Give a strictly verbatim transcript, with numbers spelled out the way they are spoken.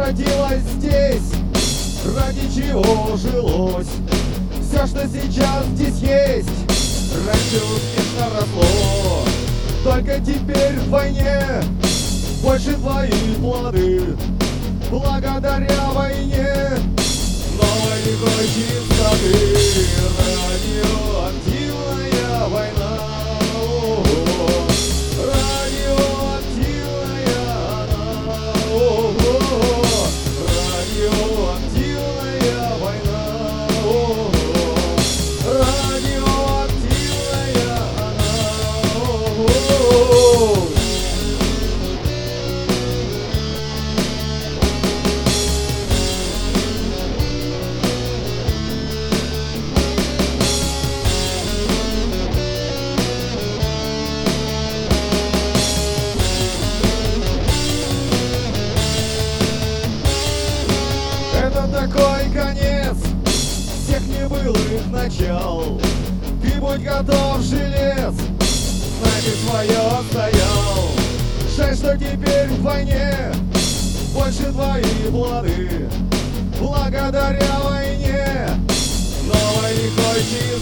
родилась здесь, ради чего жилось. Все, что сейчас здесь есть, раньше успешно росло. Только теперь в войне больше твои плоды. Благодаря войне новой рекой чистоты. Радиоактивная война. Ого. Радиоактивная она. Ого. Радиоактивная война. Ого. Радиоактивная она. Ого. Это такой конец всех небылых начал. Ты будь готов, жилец, знай, ты свое отстоял. Жаль, что теперь в войне больше твои плоды. Благодаря войне новой рекой